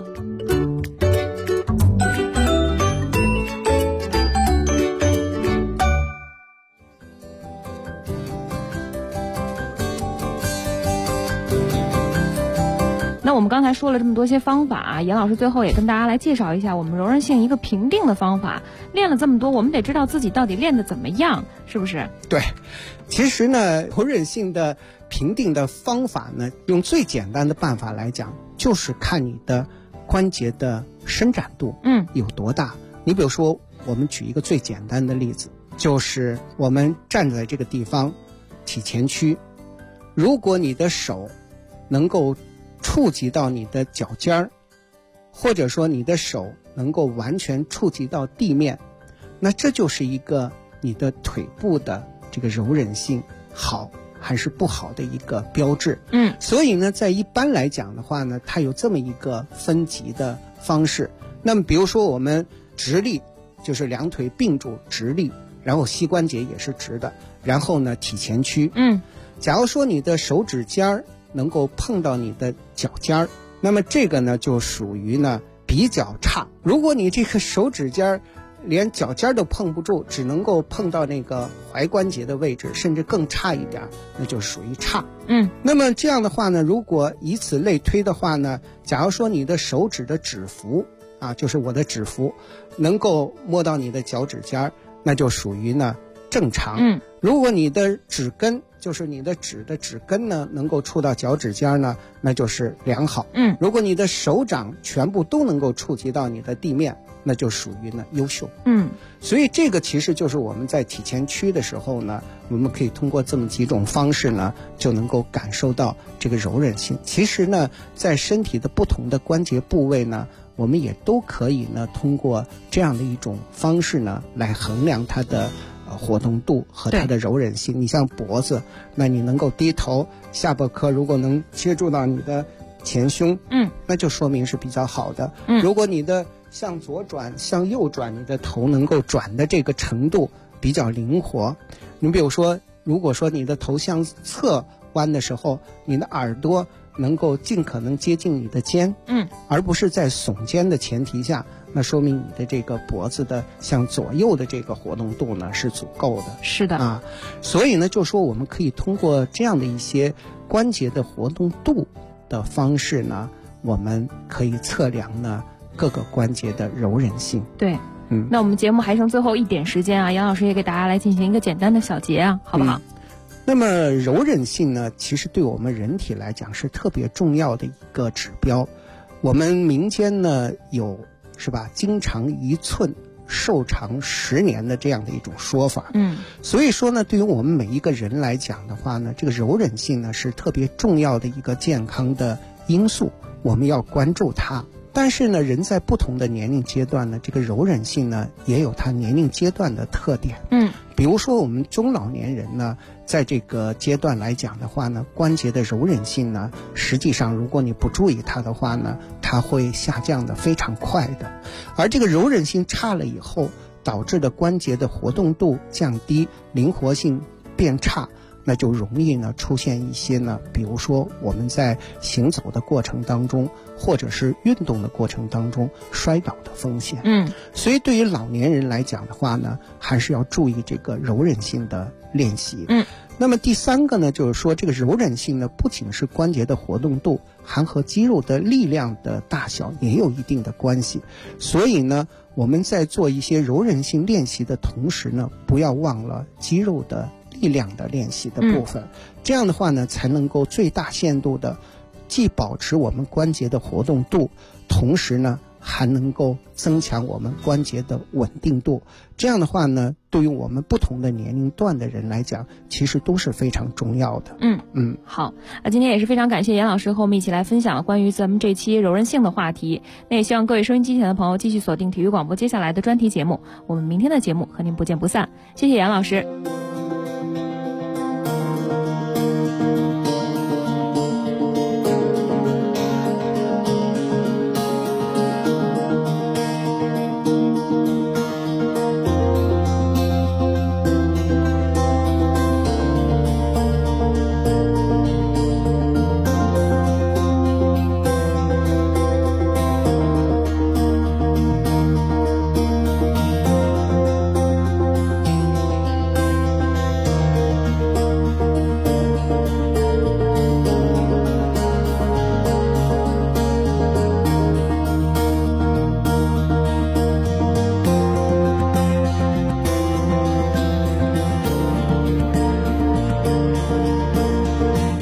[SPEAKER 9] 那我们刚才说了这么多些方法啊，严老师最后也跟大家来介绍一下我们柔韧性一个评定的方法。练了这么多，我们得知道自己到底练得怎么样，是不是？
[SPEAKER 10] 对，其实呢，柔韧性的评定的方法呢，用最简单的办法来讲，就是看你的关节的伸展度有多大。你比如说，我们举一个最简单的例子，就是我们站在这个地方，体前屈，如果你的手能够触及到你的脚尖儿，或者说你的手能够完全触及到地面，那这就是一个你的腿部的这个柔韧性好还是不好的一个标志。所以呢，在一般来讲的话呢，它有这么一个分级的方式。那么比如说我们直立，就是两腿并住直立，然后膝关节也是直的，然后呢体前屈。假如说你的手指尖儿能够碰到你的脚尖儿，那么这个呢就属于呢比较差。如果你这个手指尖儿连脚尖都碰不住，只能够碰到那个踝关节的位置，甚至更差一点，那就属于差。那么这样的话呢，如果以此类推的话呢，假如说你的手指的指腹啊，就是我的指腹能够摸到你的脚趾尖，那就属于呢正常。如果你的指根，就是你的指的指根呢能够触到脚趾尖呢，那就是良好。如果你的手掌全部都能够触及到你的地面，那就属于呢优秀。所以这个其实就是我们在体前屈的时候呢，我们可以通过这么几种方式呢，就能够感受到这个柔韧性。其实呢，在身体的不同的关节部位呢，我们也都可以呢通过这样的一种方式呢来衡量它的活动度和它的柔韧性。你像脖子，那你能够低头，下巴颏如果能接触到你的前胸，那就说明是比较好的。如果你的向左转向右转，你的头能够转的这个程度比较灵活。你比如说，如果说你的头向侧弯的时候，你的耳朵能够尽可能接近你的肩，而不是在耸肩的前提下，那说明你的这个脖子的向左右的这个活动度呢是足够的。
[SPEAKER 9] 是的
[SPEAKER 10] 啊，所以呢，就说我们可以通过这样的一些关节的活动度的方式呢，我们可以测量呢各个关节的柔韧性。
[SPEAKER 9] 对，那我们节目还剩最后一点时间啊，杨老师也给大家来进行一个简单的小结啊，好不好？
[SPEAKER 10] 那么柔韧性呢，其实对我们人体来讲是特别重要的一个指标。我们民间呢有是吧，筋长1寸，寿长10年的这样的一种说法。所以说呢，对于我们每一个人来讲的话呢，这个柔韧性呢是特别重要的一个健康的因素，我们要关注它。但是呢，人在不同的年龄阶段呢，这个柔韧性呢也有它年龄阶段的特点。比如说我们中老年人呢，在这个阶段来讲的话呢，关节的柔韧性呢，实际上如果你不注意它的话呢，它会下降的非常快的。而这个柔韧性差了以后，导致的关节的活动度降低，灵活性变差，那就容易呢出现一些呢，比如说我们在行走的过程当中，或者是运动的过程当中摔倒的风险。所以对于老年人来讲的话呢，还是要注意这个柔韧性的练习。那么第三个呢，就是说这个柔韧性呢，不仅是关节的活动度，还和肌肉的力量的大小也有一定的关系。所以呢，我们在做一些柔韧性练习的同时呢，不要忘了肌肉的力量的练习的部分。这样的话呢，才能够最大限度的既保持我们关节的活动度，同时呢还能够增强我们关节的稳定度。这样的话呢，对于我们不同的年龄段的人来讲，其实都是非常重要的。
[SPEAKER 9] 好，今天也是非常感谢严老师和我们一起来分享了关于咱们这期柔韧性的话题。那也希望各位收音机前的朋友继续锁定体育广播接下来的专题节目，我们明天的节目和您不见不散。谢谢严老师。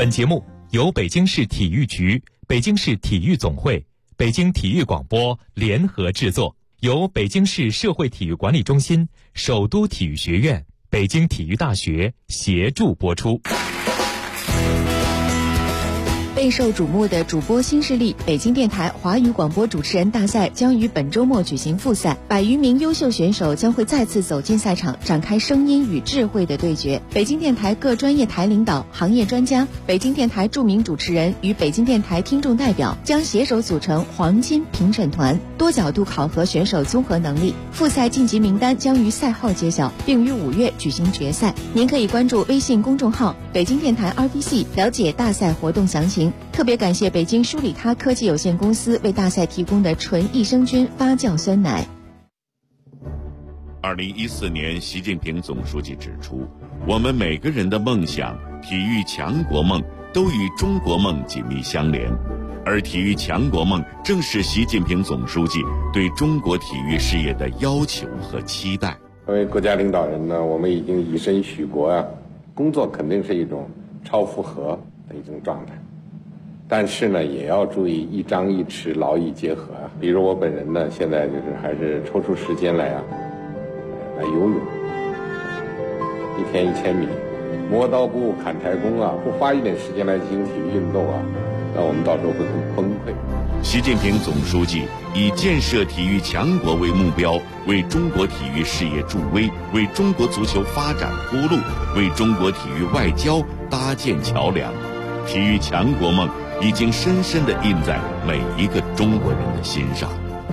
[SPEAKER 4] 本节目由北京市体育局、北京市体育总会、北京体育广播联合制作，由北京市社会体育管理中心、首都体育学院、北京体育大学协助播出。
[SPEAKER 11] 备受瞩目的主播新势力北京电台华语广播主持人大赛将于本周末举行复赛，100余名优秀选手将会再次走进赛场，展开声音与智慧的对决。北京电台各专业台领导、行业专家、北京电台著名主持人与北京电台听众代表将携手组成黄金评审团，多角度考核选手综合能力。复赛晋级名单将于赛后揭晓，并于5月举行决赛。您可以关注微信公众号北京电台 RTC 了解大赛活动详情。特别感谢北京舒里他科技有限公司为大赛提供的纯益生菌发酵酸奶。
[SPEAKER 12] 2014年，习近平总书记指出，我们每个人的梦想、体育强国梦都与中国梦紧密相连，而体育强国梦正是习近平总书记对中国体育事业的要求和期待。
[SPEAKER 13] 作为国家领导人呢，我们已经以身许国啊，工作肯定是一种超负荷的一种状态。但是呢，也要注意一张一弛，劳逸结合啊。比如我本人呢，现在还是抽出时间来游泳，1天1000米，磨刀不误砍柴工啊，不花一点时间来进行体育运动啊，那我们到时候会很崩溃。
[SPEAKER 12] 习近平总书记以建设体育强国为目标，为中国体育事业助威，为中国足球发展铺路，为中国体育外交搭建桥梁。体育强国梦已经深深地印在每一个中国人的心上。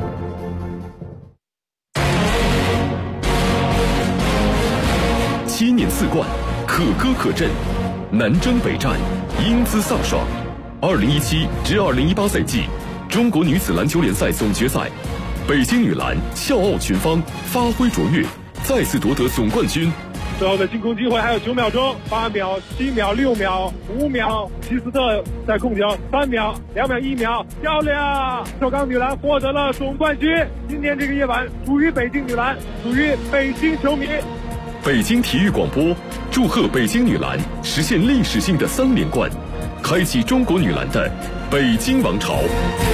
[SPEAKER 3] 7年4冠，可歌可阵，南征北战，英姿飒爽。2017至2018赛季中国女子篮球联赛总决赛，北京女篮笑傲群芳，发挥卓越，再次夺得总冠军。
[SPEAKER 14] 最后的进攻机会还有9秒钟，8秒、7秒、6秒、5秒，希斯特在控球，3秒、2秒、1秒，漂亮！首钢女篮获得了总冠军。今天这个夜晚属于北京女篮，属于北京球迷。
[SPEAKER 3] 北京体育广播祝贺北京女篮实现历史性的3连冠，开启中国女篮的北京王朝。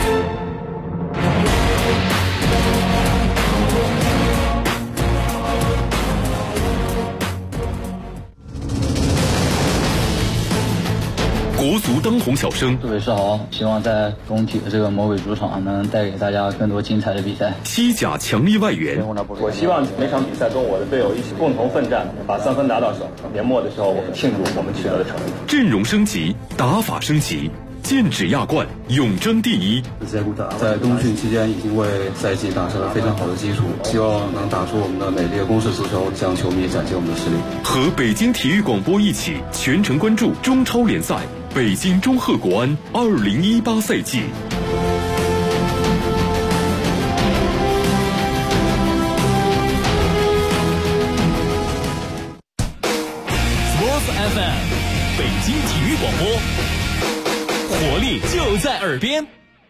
[SPEAKER 3] 国足当红小生，
[SPEAKER 15] 各位是好，希望在工体的这个魔鬼主场能带给大家更多精彩的比赛。
[SPEAKER 3] 西甲强力外援，
[SPEAKER 16] 我希望每场比赛跟我的队友一起共同奋战，把3分拿到手。年末的时候，我们庆祝我们取得的成绩。
[SPEAKER 3] 阵容升级，打法升级，剑指亚冠，永争第一。
[SPEAKER 17] 在冬训期间已经为赛季打下了非常好的基础，希望能打出我们的美丽的攻势足球，向球迷展现我们的实力。
[SPEAKER 3] 和北京体育广播一起全程关注中超联赛北京中赫国安2018赛季。
[SPEAKER 4] Sports FM， 北京体育广播，活力就在耳边。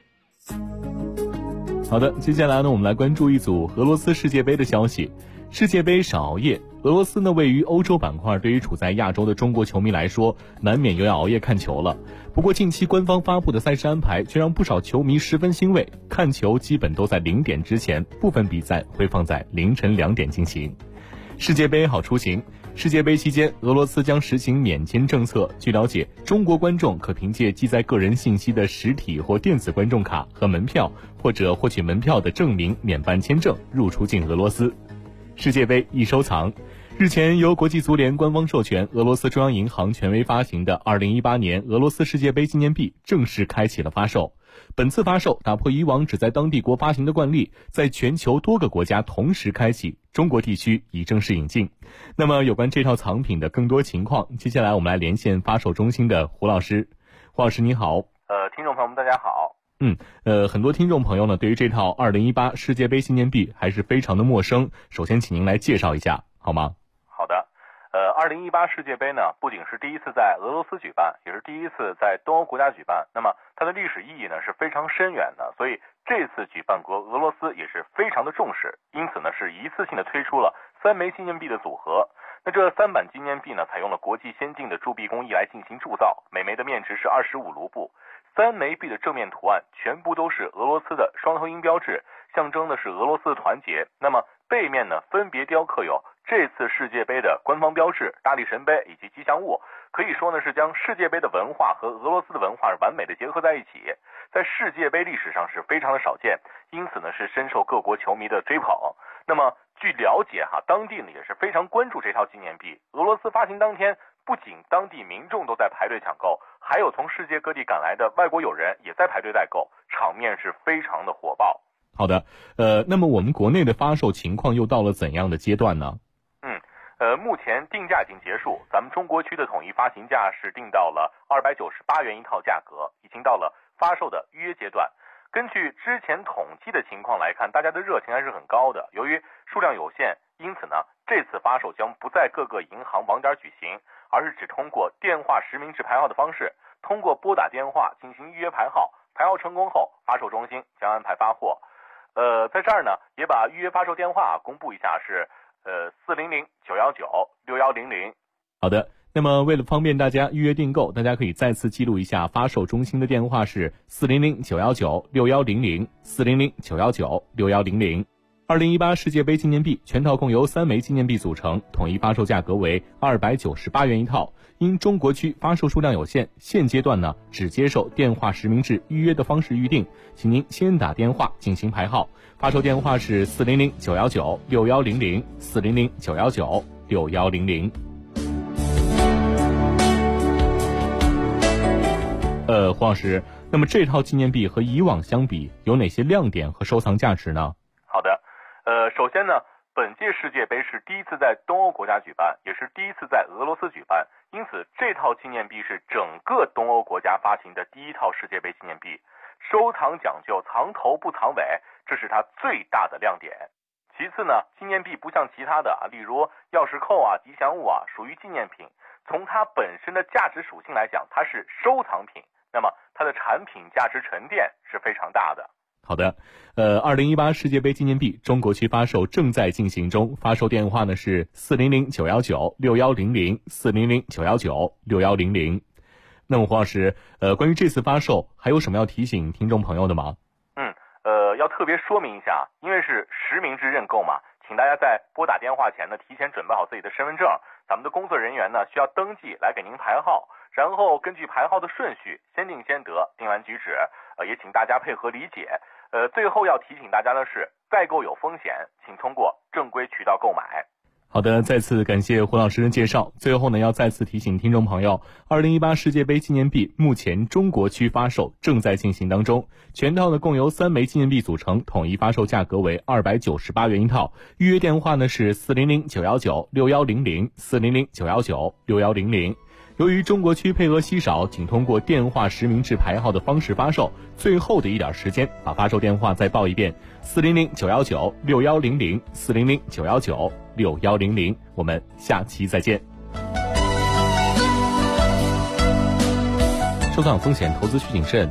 [SPEAKER 18] 好的，接下来呢，我们来关注一组俄罗斯世界杯的消息。世界杯少熬夜，俄罗斯呢位于欧洲板块，对于处在亚洲的中国球迷来说，难免又要熬夜看球了。不过近期官方发布的赛事安排却让不少球迷十分欣慰，看球基本都在0点之前，部分比赛会放在凌晨2点进行。世界杯好出行。世界杯期间，俄罗斯将实行免签政策。据了解，中国观众可凭借记载个人信息的实体或电子观众卡和门票，或者获取门票的证明免办签证入出境俄罗斯。世界杯易收藏。日前，由国际足联官方授权，俄罗斯中央银行权威发行的2018年俄罗斯世界杯纪念币正式开启了发售。本次发售打破以往只在当地国发行的惯例，在全球多个国家同时开启，中国地区已正式引进。那么有关这套藏品的更多情况，接下来我们来连线发售中心的胡老师。胡老师你好。
[SPEAKER 19] 听众朋友们大家好。
[SPEAKER 18] 很多听众朋友呢对于这套2018世界杯纪念币还是非常的陌生，首先请您来介绍一下好吗？
[SPEAKER 19] 好的。2018世界杯呢，不仅是第一次在俄罗斯举办，也是第一次在东欧国家举办，那么它的历史意义呢是非常深远的，所以这次举办国俄罗斯也是非常的重视，因此呢是一次性的推出了3枚纪念币的组合。 那这3版纪念币呢，采用了国际先进的铸币工艺来进行铸造，每枚的面值是25卢布。3枚币的正面图案全部都是俄罗斯的双头鹰标志，象征的是俄罗斯的团结。那么背面呢，分别雕刻有这次世界杯的官方标志、大力神杯以及吉祥物，可以说呢是将世界杯的文化和俄罗斯的文化完美的结合在一起，在世界杯历史上是非常的少见，因此呢是深受各国球迷的追捧。那么据了解当地呢也是非常关注这套纪念币。俄罗斯发行当天，不仅当地民众都在排队抢购，还有从世界各地赶来的外国友人也在排队代购，场面是非常的火爆。
[SPEAKER 18] 好的，那么我们国内的发售情况又到了怎样的阶段呢？
[SPEAKER 19] 目前定价已经结束，咱们中国区的统一发行价是定到了298元一套价格，已经到了发售的预约阶段。根据之前统计的情况来看，大家的热情还是很高的。由于数量有限，因此呢，这次发售将不在各个银行网点举行，而是只通过电话实名制排号的方式，通过拨打电话进行预约排号，排号成功后，发售中心将安排发货。在这儿呢，也把预约发售电话公布一下，是400-919-6100。
[SPEAKER 18] 好的。那么为了方便大家预约订购，大家可以再次记录一下发售中心的电话是400-919-6100 400-919-6100。2018世界杯纪念币全套共由3枚纪念币组成，统一发售价格为298元一套。因中国区发售数量有限，现阶段呢只接受电话实名制预约的方式预定，请您先打电话进行排号。发售电话是400-919-6100 400-919-6100。黄老师，那么这套纪念币和以往相比有哪些亮点和收藏价值呢？
[SPEAKER 19] 好的，首先呢，本届世界杯是第一次在东欧国家举办，也是第一次在俄罗斯举办，因此这套纪念币是整个东欧国家发行的第一套世界杯纪念币。收藏讲究藏头不藏尾，这是它最大的亮点。其次呢，纪念币不像其他的例如钥匙扣吉祥物属于纪念品，从它本身的价值属性来讲，它是收藏品，那么它的产品价值沉淀是非常大的。
[SPEAKER 18] 好的，2018世界杯纪念币中国区发售正在进行中，发售电话呢是400-919-6100 400-919-6100。那么黄老师，关于这次发售还有什么要提醒听众朋友的吗？
[SPEAKER 19] 要特别说明一下，因为是实名制认购嘛，请大家在拨打电话前呢，提前准备好自己的身份证，咱们的工作人员呢需要登记来给您排号，然后根据排号的顺序，先定先得，定完举止，也请大家配合理解。最后要提醒大家的是，代购有风险，请通过正规渠道购买。
[SPEAKER 18] 好的，再次感谢胡老师的介绍。最后呢，要再次提醒听众朋友，2018世界杯纪念币目前中国区发售正在进行当中，全套呢共由3枚纪念币组成，统一发售价格为298元一套。预约电话呢是400-919-6100 400-919-6100。由于中国区配额稀少，请通过电话实名制排号的方式发售。最后的一点时间，把发售电话再报一遍：400-919-6100 400-919-6100。我们下期再见。收藏风险，投资需谨慎。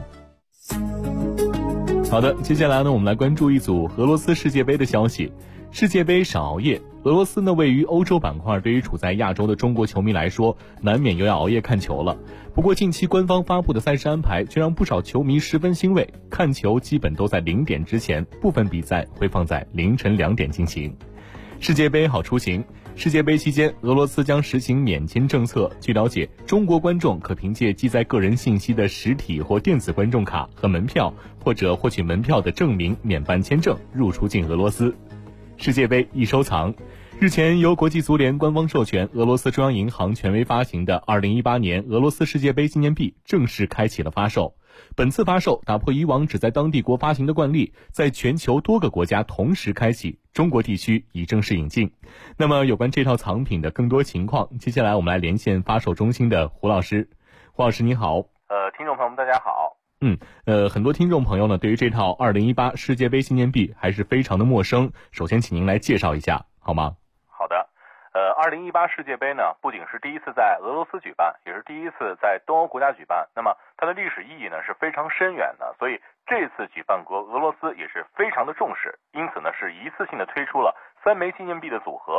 [SPEAKER 18] 好的，接下来呢，我们来关注一组俄罗斯世界杯的消息。世界杯少熬夜，俄罗斯呢位于欧洲板块，对于处在亚洲的中国球迷来说，难免又要熬夜看球了。不过近期官方发布的赛事安排却让不少球迷十分欣慰，看球基本都在0点之前，部分比赛会放在凌晨2点进行。世界杯好出行。世界杯期间，俄罗斯将实行免签政策。据了解，中国观众可凭借记载个人信息的实体或电子观众卡和门票，或者获取门票的证明免办签证，入出境俄罗斯。世界杯易收藏。日前，由国际足联官方授权，俄罗斯中央银行权威发行的2018年俄罗斯世界杯纪念币正式开启了发售。本次发售打破以往只在当地国发行的惯例，在全球多个国家同时开启，中国地区已正式引进。那么有关这套藏品的更多情况，接下来我们来连线发售中心的胡老师。胡老师你好。
[SPEAKER 19] 听众朋友们大家好。
[SPEAKER 18] 很多听众朋友呢对于这套2018世界杯纪念币还是非常的陌生，首先请您来介绍一下好吗？
[SPEAKER 19] 好的。2018世界杯呢，不仅是第一次在俄罗斯举办，也是第一次在东欧国家举办。那么它的历史意义呢是非常深远的，所以这次举办国俄罗斯也是非常的重视，因此呢是一次性的推出了3枚纪念币的组合。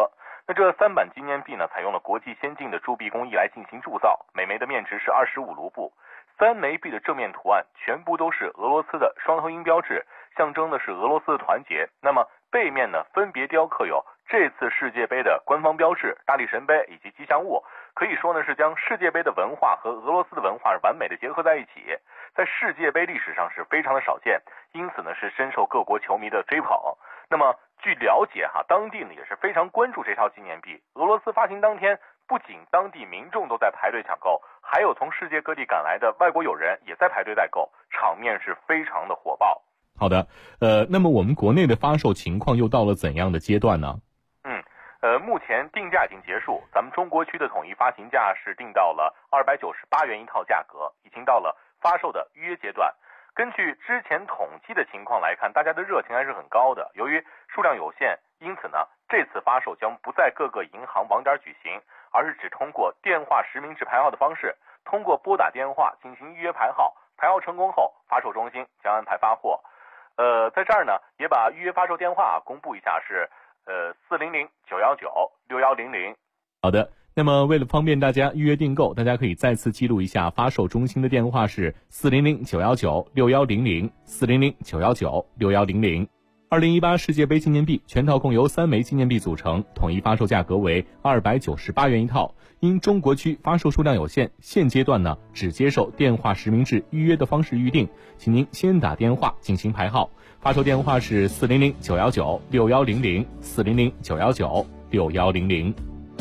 [SPEAKER 19] 那这3版纪念币呢，采用了国际先进的铸币工艺来进行铸造，每枚的面值是25卢布。3枚币的正面图案全部都是俄罗斯的双头鹰标志，象征的是俄罗斯的团结。那么背面呢，分别雕刻有这次世界杯的官方标志、大力神杯以及吉祥物，可以说呢是将世界杯的文化和俄罗斯的文化完美的结合在一起，在世界杯历史上是非常的少见，因此呢是深受各国球迷的追捧。那么据了解当地呢也是非常关注这套纪念币。俄罗斯发行当天，不仅当地民众都在排队抢购，还有从世界各地赶来的外国友人也在排队代购，场面是非常的火爆。
[SPEAKER 18] 好的，那么我们国内的发售情况又到了怎样的阶段呢？
[SPEAKER 19] 目前定价已经结束，咱们中国区的统一发行价是定到了298元一套价格，已经到了发售的预约阶段。根据之前统计的情况来看，大家的热情还是很高的。由于数量有限，因此呢，这次发售将不在各个银行网点举行，而是只通过电话实名制排号的方式，通过拨打电话进行预约排号，排号成功后，发售中心将安排发货。在这儿呢，也把预约发售电话公布一下，是400-919-6100。
[SPEAKER 18] 好的，那么为了方便大家预约订购，大家可以再次记录一下发售中心的电话是400-919-6100 400-919-6100。2018世界杯纪念币全套共由3枚纪念币组成，统一发售价格为298元一套。因中国区发售数量有限，现阶段呢只接受电话实名制预约的方式预定，请您先打电话进行排号。发售电话是400-919-6100 400-919-6100。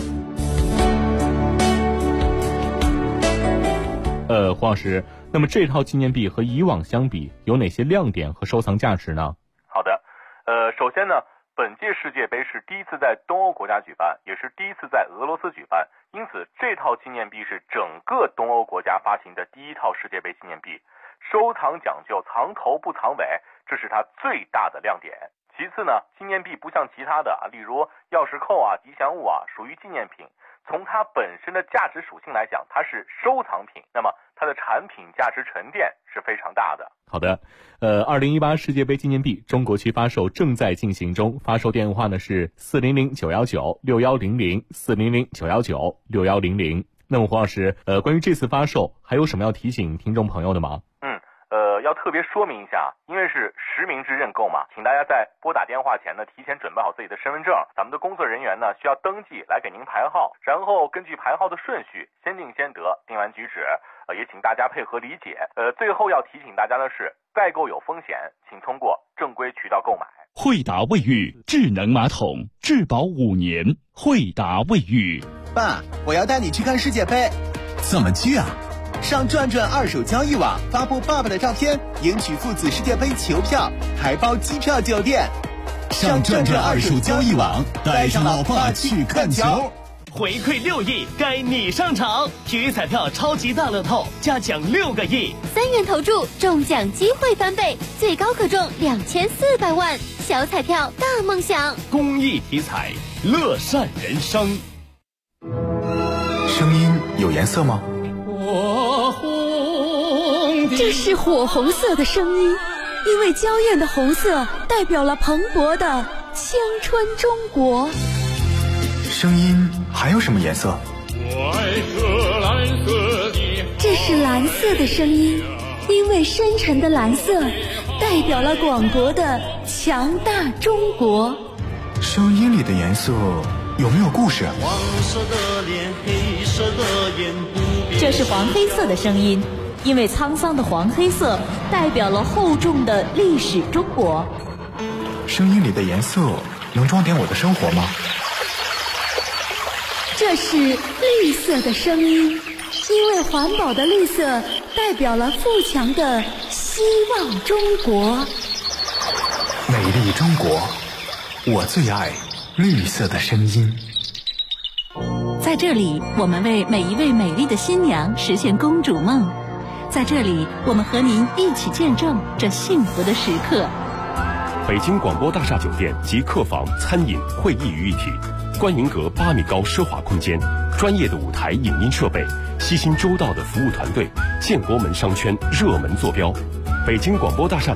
[SPEAKER 18] 黄老师，那么这套纪念币和以往相比有哪些亮点和收藏价值呢？
[SPEAKER 19] 好的，首先呢，本届世界杯是第一次在东欧国家举办，也是第一次在俄罗斯举办，因此这套纪念币是整个东欧国家发行的第一套世界杯纪念币。收藏讲究藏头不藏尾，这是它最大的亮点。其次呢，纪念币不像其他的例如钥匙扣吉祥物属于纪念品，从它本身的价值属性来讲，它是收藏品，那么它的产品价值沉淀是非常大的。
[SPEAKER 18] 好的，2018世界杯纪念币中国区发售正在进行中，发售电话呢是400-919-6100 400-919-6100。那么黄老师，关于这次发售还有什么要提醒听众朋友的吗？
[SPEAKER 19] 要特别说明一下，因为是实名制认购嘛，请大家在拨打电话前呢，提前准备好自己的身份证，咱们的工作人员呢需要登记来给您排号，然后根据排号的顺序，先定先得，定完举止，也请大家配合理解。最后要提醒大家的是，代购有风险，请通过正规渠道购买。
[SPEAKER 1] 惠达卫浴智能马桶，质保5年。惠达卫浴。
[SPEAKER 20] 爸，我要带你去看世界杯。
[SPEAKER 1] 怎么去啊？
[SPEAKER 20] 上转转二手交易网发布爸爸的照片，赢取父子世界杯球票，还包机票酒店。
[SPEAKER 1] 上转转二手交易网，带上老爸去看球。
[SPEAKER 21] 回馈6亿，该你上场！体育彩票超级大乐透，加奖6个亿
[SPEAKER 11] ，3元投注，中奖机会翻倍，最高可中2400万。小彩票大梦想，
[SPEAKER 21] 公益体彩，乐善人生。
[SPEAKER 22] 声音有颜色吗？
[SPEAKER 23] 这是火红色的声音，因为娇艳的红色代表了蓬勃的青春中国。
[SPEAKER 22] 声音还有什么颜色？
[SPEAKER 23] 这是蓝色的声音，因为深沉的蓝色代表了广博的强大中国。
[SPEAKER 22] 声音里的颜色有没有故事？
[SPEAKER 2] 黄色的脸，黑色的眼，不变。
[SPEAKER 23] 这是黄黑色的声音，因为沧桑的黄黑色代表了厚重的历史中国。
[SPEAKER 22] 声音里的颜色能装点我的生活吗？
[SPEAKER 23] 这是绿色的声音，因为环保的绿色代表了富强的希望中国。
[SPEAKER 22] 美丽中国，我最爱绿色的声音。
[SPEAKER 23] 在这里，我们为每一位美丽的新娘实现公主梦。在这里，我们和您一起见证这幸福的时刻。
[SPEAKER 1] 北京广播大厦酒店集客房、餐饮、会议于一体，观云阁8米高奢华空间，专业的舞台影音设备，悉心周到的服务团队，建国门商圈热门坐标。北京广播大厦